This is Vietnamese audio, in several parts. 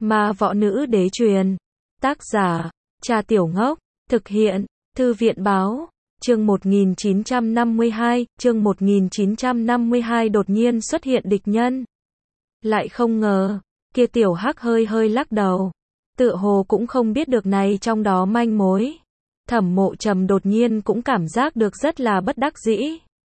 Ma võ nữ đế truyền. Tác giả, Cha Tiểu Ngốc. Thực hiện, Thư viện báo. Chương 1952, chương 1952 đột nhiên xuất hiện địch nhân. Lại không ngờ, kia Tiểu Hắc hơi hơi lắc đầu. Tựa hồ cũng không biết được này trong đó manh mối. Thẩm Mộ Trầm đột nhiên cũng cảm giác được rất là bất đắc dĩ.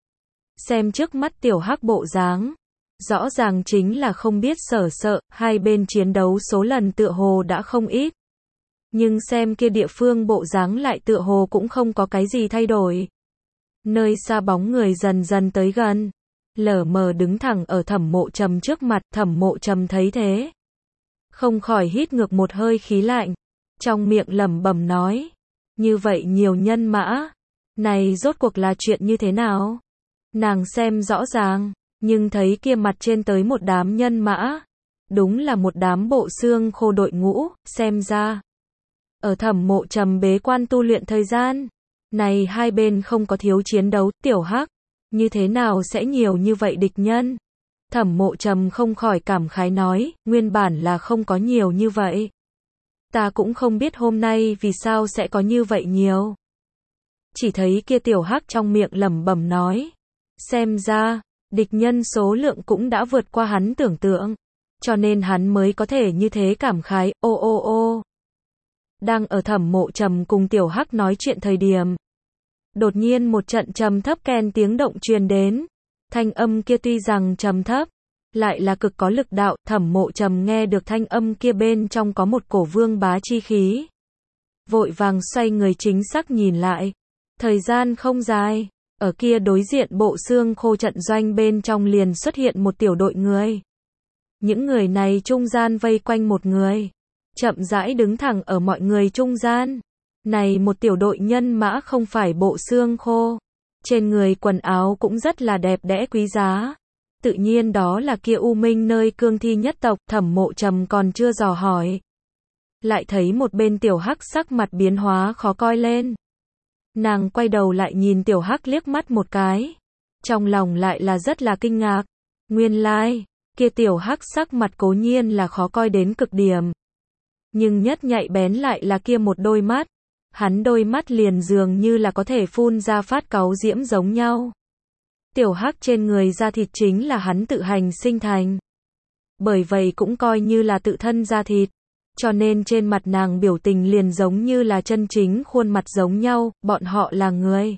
Xem trước mắt Tiểu Hắc bộ dáng, rõ ràng chính là không biết sợ, hai bên chiến đấu số lần tựa hồ đã không ít. Nhưng xem kia địa phương bộ dáng lại tựa hồ cũng không có cái gì thay đổi. Nơi xa bóng người dần dần tới gần, lờ mờ đứng thẳng ở Thẩm Mộ Trầm trước mặt. Thẩm Mộ Trầm thấy thế, không khỏi hít ngược một hơi khí lạnh, trong miệng lẩm bẩm nói, như vậy nhiều nhân mã, này rốt cuộc là chuyện như thế nào? Nàng xem rõ ràng, nhưng thấy kia mặt trên tới một đám nhân mã, đúng là một đám bộ xương khô đội ngũ. Xem ra, ở Thẩm Mộ Trầm bế quan tu luyện thời gian, này hai bên không có thiếu chiến đấu. Tiểu Hắc, như thế nào sẽ nhiều như vậy địch nhân? Thẩm Mộ Trầm không khỏi cảm khái nói, nguyên bản là không có nhiều như vậy. Ta cũng không biết hôm nay vì sao sẽ có như vậy nhiều. Chỉ thấy kia Tiểu Hắc trong miệng lẩm bẩm nói, xem ra, địch nhân số lượng cũng đã vượt qua hắn tưởng tượng, cho nên hắn mới có thể như thế cảm khái. Ô ô ô. Đang ở Thẩm Mộ Trầm cùng Tiểu Hắc nói chuyện thời điểm, đột nhiên một trận trầm thấp kèn tiếng động truyền đến. Thanh âm kia tuy rằng trầm thấp, lại là cực có lực đạo. Thẩm Mộ Trầm nghe được thanh âm kia bên trong có một cổ vương bá chi khí. Vội vàng xoay người chính xác nhìn lại. Thời gian không dài, ở kia đối diện bộ xương khô trận doanh bên trong liền xuất hiện một tiểu đội người. Những người này trung gian vây quanh một người, chậm rãi đứng thẳng ở mọi người trung gian. Này một tiểu đội nhân mã không phải bộ xương khô, trên người quần áo cũng rất là đẹp đẽ quý giá. Tự nhiên đó là kia U Minh nơi cương thi nhất tộc. Thẩm Mộ Trầm còn chưa dò hỏi, lại thấy một bên Tiểu Hắc sắc mặt biến hóa khó coi lên. Nàng quay đầu lại nhìn Tiểu Hắc liếc mắt một cái, trong lòng lại là rất là kinh ngạc. Nguyên lai, kia Tiểu Hắc sắc mặt cố nhiên là khó coi đến cực điểm, nhưng nhất nhạy bén lại là kia một đôi mắt. Hắn đôi mắt liền dường như là có thể phun ra phát cáu diễm giống nhau. Tiểu Hắc trên người da thịt chính là hắn tự hành sinh thành, bởi vậy cũng coi như là tự thân da thịt, cho nên trên mặt nàng biểu tình liền giống như là chân chính khuôn mặt giống nhau. Bọn họ là người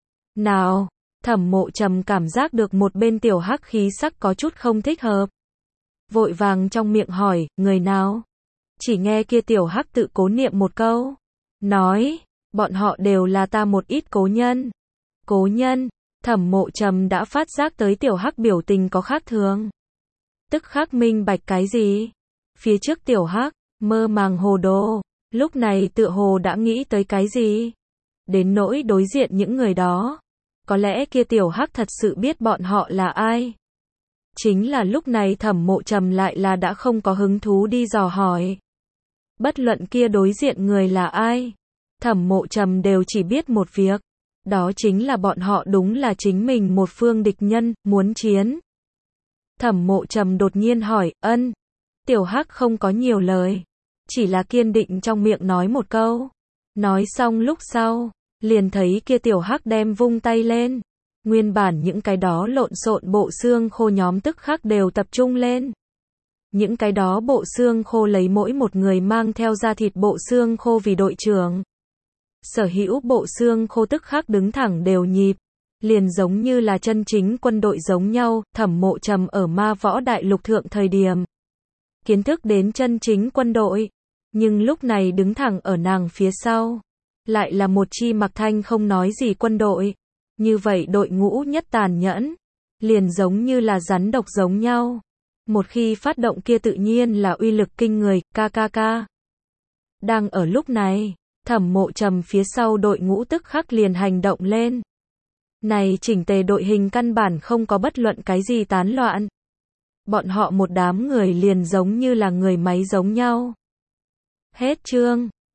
nào? Thẩm Mộ Trầm cảm giác được một bên Tiểu Hắc khí sắc có chút không thích hợp, vội vàng trong miệng hỏi, người nào? Chỉ nghe kia Tiểu Hắc tự cố niệm một câu, nói, bọn họ đều là ta một ít cố nhân. Cố nhân? Thẩm Mộ Trầm đã phát giác tới Tiểu Hắc biểu tình có khác thường, tức khắc minh bạch cái gì. Phía trước Tiểu Hắc mơ màng hồ đồ, lúc này tựa hồ đã nghĩ tới cái gì. Đến nỗi đối diện những người đó, có lẽ kia Tiểu Hắc thật sự biết bọn họ là ai. Chính là lúc này Thẩm Mộ Trầm lại là đã không có hứng thú đi dò hỏi. Bất luận kia đối diện người là ai, Thẩm Mộ Trầm đều chỉ biết một việc, đó chính là bọn họ đúng là chính mình một phương địch nhân, muốn chiến. Thẩm Mộ Trầm đột nhiên hỏi, ân. Tiểu Hắc không có nhiều lời, chỉ là kiên định trong miệng nói một câu. Nói xong lúc sau, liền thấy kia Tiểu Hắc đem vung tay lên. Nguyên bản những cái đó lộn xộn bộ xương khô nhóm tức khắc đều tập trung lên. Những cái đó bộ xương khô lấy mỗi một người mang theo da thịt bộ xương khô vì đội trưởng. Sở hữu bộ xương khô tức khắc đứng thẳng đều nhịp, liền giống như là chân chính quân đội giống nhau. Thẩm Mộ Trầm ở Ma Võ Đại Lục thượng thời điểm, kiến thức đến chân chính quân đội, nhưng lúc này đứng thẳng ở nàng phía sau, lại là một chi mặc thanh không nói gì quân đội. Như vậy đội ngũ nhất tàn nhẫn, liền giống như là rắn độc giống nhau. Một khi phát động kia tự nhiên là uy lực kinh người. KKK. Đang ở lúc này, Thẩm Mộ Trầm phía sau đội ngũ tức khắc liền hành động lên. Này chỉnh tề đội hình căn bản không có bất luận cái gì tán loạn. Bọn họ một đám người liền giống như là người máy giống nhau. Hết chương.